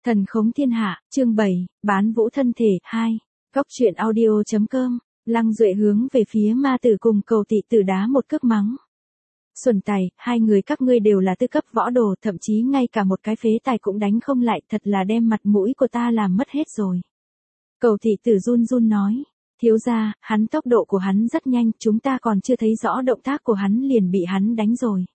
Thần khống thiên hạ, chương 7, bán vũ thân thể, 2. Góc truyện audio.com, Lăng Duệ hướng về phía ma tử cùng Cầu Thị Tử đá một cước mắng. Xuẩn tài, hai người các ngươi đều là tư cấp võ đồ, thậm chí ngay cả một cái phế tài cũng đánh không lại, thật là đem mặt mũi của ta làm mất hết rồi. Cầu Thị Tử run run nói, thiếu gia, hắn tốc độ của hắn rất nhanh, chúng ta còn chưa thấy rõ động tác của hắn liền bị hắn đánh rồi.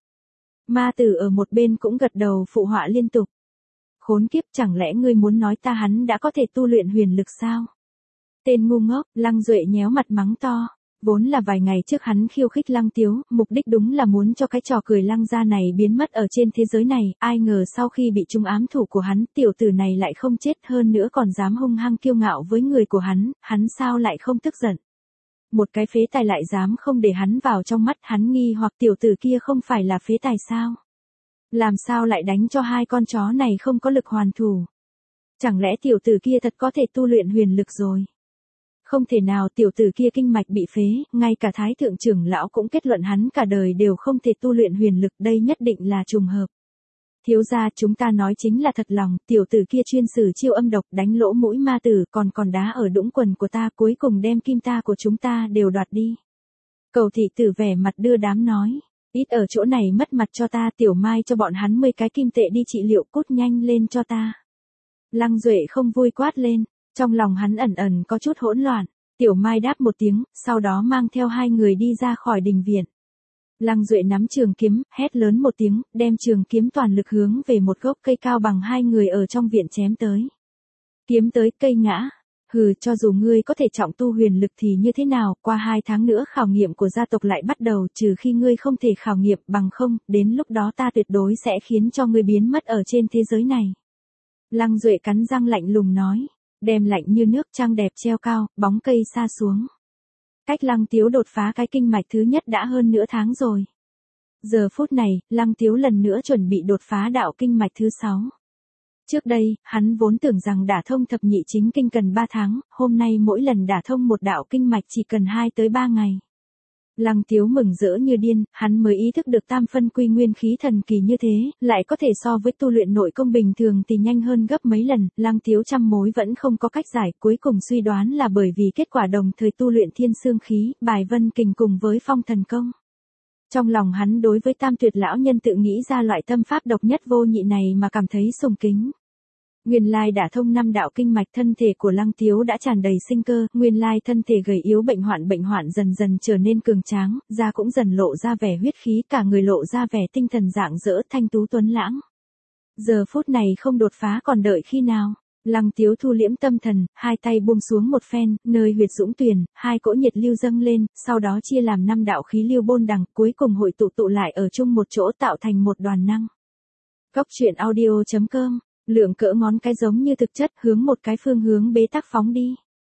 Ma tử ở một bên cũng gật đầu phụ họa liên tục. Khốn kiếp, chẳng lẽ ngươi muốn nói ta hắn đã có thể tu luyện huyền lực sao? Tên ngu ngốc, Lăng Duệ nhéo mặt mắng to. Vốn là vài ngày trước hắn khiêu khích Lăng Tiếu, mục đích đúng là muốn cho cái trò cười Lăng gia này biến mất ở trên thế giới này, ai ngờ sau khi bị trúng ám thủ của hắn, tiểu tử này lại không chết, hơn nữa còn dám hung hăng kiêu ngạo với người của hắn sao lại không tức giận? Một cái phế tài lại dám không để hắn vào trong mắt, hắn nghi hoặc tiểu tử kia không phải là phế tài sao? Làm sao lại đánh cho hai con chó này không có lực hoàn thủ? Chẳng lẽ tiểu tử kia thật có thể tu luyện huyền lực rồi? Không thể nào, tiểu tử kia kinh mạch bị phế, ngay cả Thái Thượng trưởng lão cũng kết luận hắn cả đời đều không thể tu luyện huyền lực, đây nhất định là trùng hợp. Thiếu gia, chúng ta nói chính là thật lòng, tiểu tử kia chuyên sử chiêu âm độc, đánh lỗ mũi ma tử, còn đá ở đũng quần của ta, cuối cùng đem kim ta của chúng ta đều đoạt đi. Cầu Thị Tử vẻ mặt đưa đám nói, ít ở chỗ này mất mặt cho ta, Tiểu Mai cho bọn hắn 10 cái kim tệ đi trị liệu, cút nhanh lên cho ta. Lăng Duệ không vui quát lên, trong lòng hắn ẩn ẩn có chút hỗn loạn. Tiểu Mai đáp một tiếng, sau đó mang theo hai người đi ra khỏi đình viện. Lăng Duệ nắm trường kiếm, hét lớn một tiếng, đem trường kiếm toàn lực hướng về một gốc cây cao bằng hai người ở trong viện chém tới. Kiếm tới cây ngã. Hừ, cho dù ngươi có thể trọng tu huyền lực thì như thế nào, qua 2 tháng nữa khảo nghiệm của gia tộc lại bắt đầu, trừ khi ngươi không thể khảo nghiệm, bằng không, đến lúc đó ta tuyệt đối sẽ khiến cho ngươi biến mất ở trên thế giới này. Lăng Duệ cắn răng lạnh lùng nói, đem lạnh như nước, trăng đẹp treo cao, bóng cây xa xuống. Cách Lăng Tiếu đột phá cái kinh mạch thứ nhất đã hơn nửa tháng rồi. Giờ phút này, Lăng Tiếu lần nữa chuẩn bị đột phá đạo kinh mạch thứ 6. Trước đây, hắn vốn tưởng rằng đả thông thập nhị chính kinh cần 3 tháng, hôm nay mỗi lần đả thông một đạo kinh mạch chỉ cần 2 tới 3 ngày. Lăng Tiếu mừng rỡ như điên, hắn mới ý thức được tam phân quy nguyên khí thần kỳ như thế, lại có thể so với tu luyện nội công bình thường thì nhanh hơn gấp mấy lần, Lăng Tiếu trăm mối vẫn không có cách giải, cuối cùng suy đoán là bởi vì kết quả đồng thời tu luyện thiên xương khí, bài vân kình cùng với phong thần công. Trong lòng hắn đối với tam tuyệt lão nhân tự nghĩ ra loại tâm pháp độc nhất vô nhị này mà cảm thấy sùng kính. Nguyên lai đả thông 5 đạo kinh mạch, thân thể của Lăng Tiếu đã tràn đầy sinh cơ, nguyên lai thân thể gầy yếu bệnh hoạn dần dần trở nên cường tráng, da cũng dần lộ ra vẻ huyết khí, cả người lộ ra vẻ tinh thần rạng rỡ thanh tú tuấn lãng. Giờ phút này không đột phá còn đợi khi nào? Lăng Tiếu thu liễm tâm thần, hai tay buông xuống một phen, nơi huyệt dũng tuyền, 2 cỗ nhiệt lưu dâng lên, sau đó chia làm 5 đạo khí lưu bôn đằng, cuối cùng hội tụ lại ở chung một chỗ tạo thành một đoàn năng. Góc truyện audio.com, lượng cỡ ngón cái giống như thực chất, hướng một cái phương hướng bế tắc phóng đi.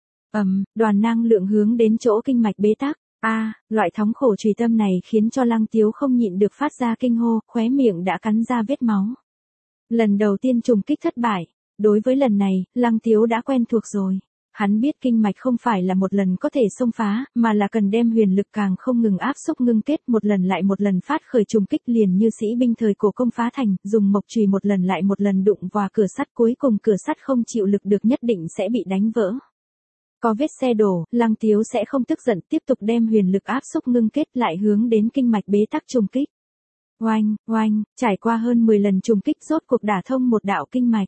Đoàn năng lượng hướng đến chỗ kinh mạch bế tắc. Loại thống khổ trùy tâm này khiến cho Lăng Tiếu không nhịn được phát ra kinh hô, khóe miệng đã cắn ra vết máu. Lần đầu tiên trùng kích thất bại. Đối với lần này, Lăng Tiếu đã quen thuộc rồi. Hắn biết kinh mạch không phải là một lần có thể xông phá, mà là cần đem huyền lực càng không ngừng áp xúc ngưng kết, một lần lại một lần phát khởi trùng kích, liền như sĩ binh thời cổ công phá thành, dùng mộc chùy một lần lại một lần đụng vào cửa sắt, cuối cùng cửa sắt không chịu lực được nhất định sẽ bị đánh vỡ. Có vết xe đổ, Lăng Tiếu sẽ không tức giận, tiếp tục đem huyền lực áp xúc ngưng kết lại hướng đến kinh mạch bế tắc trùng kích. Oanh, trải qua hơn 10 lần trùng kích rốt cuộc đả thông một đạo kinh mạch.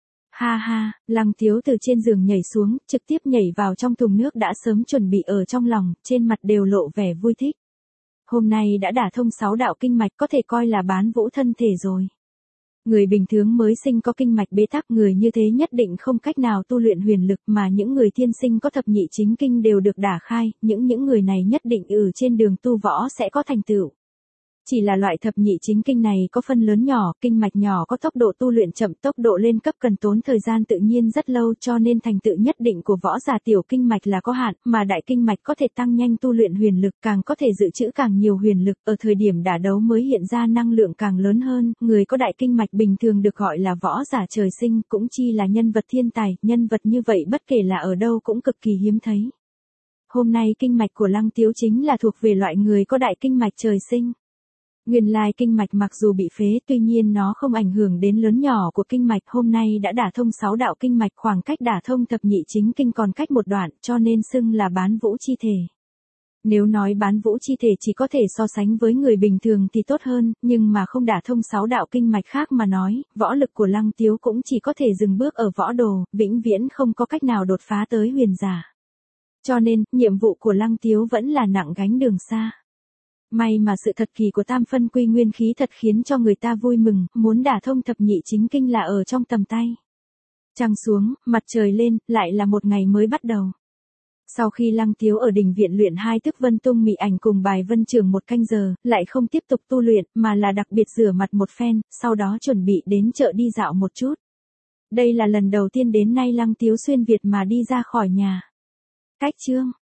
Ha, Lăng Tiếu từ trên giường nhảy xuống, trực tiếp nhảy vào trong thùng nước đã sớm chuẩn bị ở trong lòng, trên mặt đều lộ vẻ vui thích. Hôm nay đã đả thông 6 đạo kinh mạch, có thể coi là bán vũ thân thể rồi. Người bình thường mới sinh có kinh mạch bế tắc, người như thế nhất định không cách nào tu luyện huyền lực, mà những người thiên sinh có thập nhị chính kinh đều được đả khai, những người này nhất định trên đường tu võ sẽ có thành tựu. Chỉ là loại thập nhị chính kinh này có phân lớn nhỏ, kinh mạch nhỏ có tốc độ tu luyện chậm, tốc độ lên cấp cần tốn thời gian tự nhiên rất lâu, cho nên thành tựu nhất định của võ giả tiểu kinh mạch là có hạn, mà đại kinh mạch có thể tăng nhanh tu luyện huyền lực, càng có thể dự trữ càng nhiều huyền lực, ở thời điểm đả đấu mới hiện ra năng lượng càng lớn hơn, người có đại kinh mạch bình thường được gọi là võ giả trời sinh, cũng chi là nhân vật thiên tài, nhân vật như vậy bất kể là ở đâu cũng cực kỳ hiếm thấy. Hôm nay kinh mạch của Lăng Tiếu chính là thuộc về loại người có đại kinh mạch trời sinh. Nguyên lai kinh mạch mặc dù bị phế tuy nhiên nó không ảnh hưởng đến lớn nhỏ của kinh mạch, hôm nay đã đả thông 6 đạo kinh mạch, khoảng cách đả thông thập nhị chính kinh còn cách một đoạn, cho nên xưng là bán vũ chi thể. Nếu nói bán vũ chi thể chỉ có thể so sánh với người bình thường thì tốt hơn, nhưng mà không đả thông 6 đạo kinh mạch khác mà nói, võ lực của Lăng Tiếu cũng chỉ có thể dừng bước ở võ đồ, vĩnh viễn không có cách nào đột phá tới huyền giả. Cho nên, nhiệm vụ của Lăng Tiếu vẫn là nặng gánh đường xa. May mà sự thật kỳ của tam phân quy nguyên khí thật khiến cho người ta vui mừng, muốn đả thông thập nhị chính kinh là ở trong tầm tay. Trăng xuống, mặt trời lên, lại là một ngày mới bắt đầu. Sau khi Lăng Tiếu ở đình viện luyện 2 thức Vân Tung Mị Ảnh cùng bài Vân Trường 1 canh giờ, lại không tiếp tục tu luyện, mà là đặc biệt rửa mặt một phen, sau đó chuẩn bị đến chợ đi dạo một chút. Đây là lần đầu tiên đến nay Lăng Tiếu xuyên Việt mà đi ra khỏi nhà. Cách chương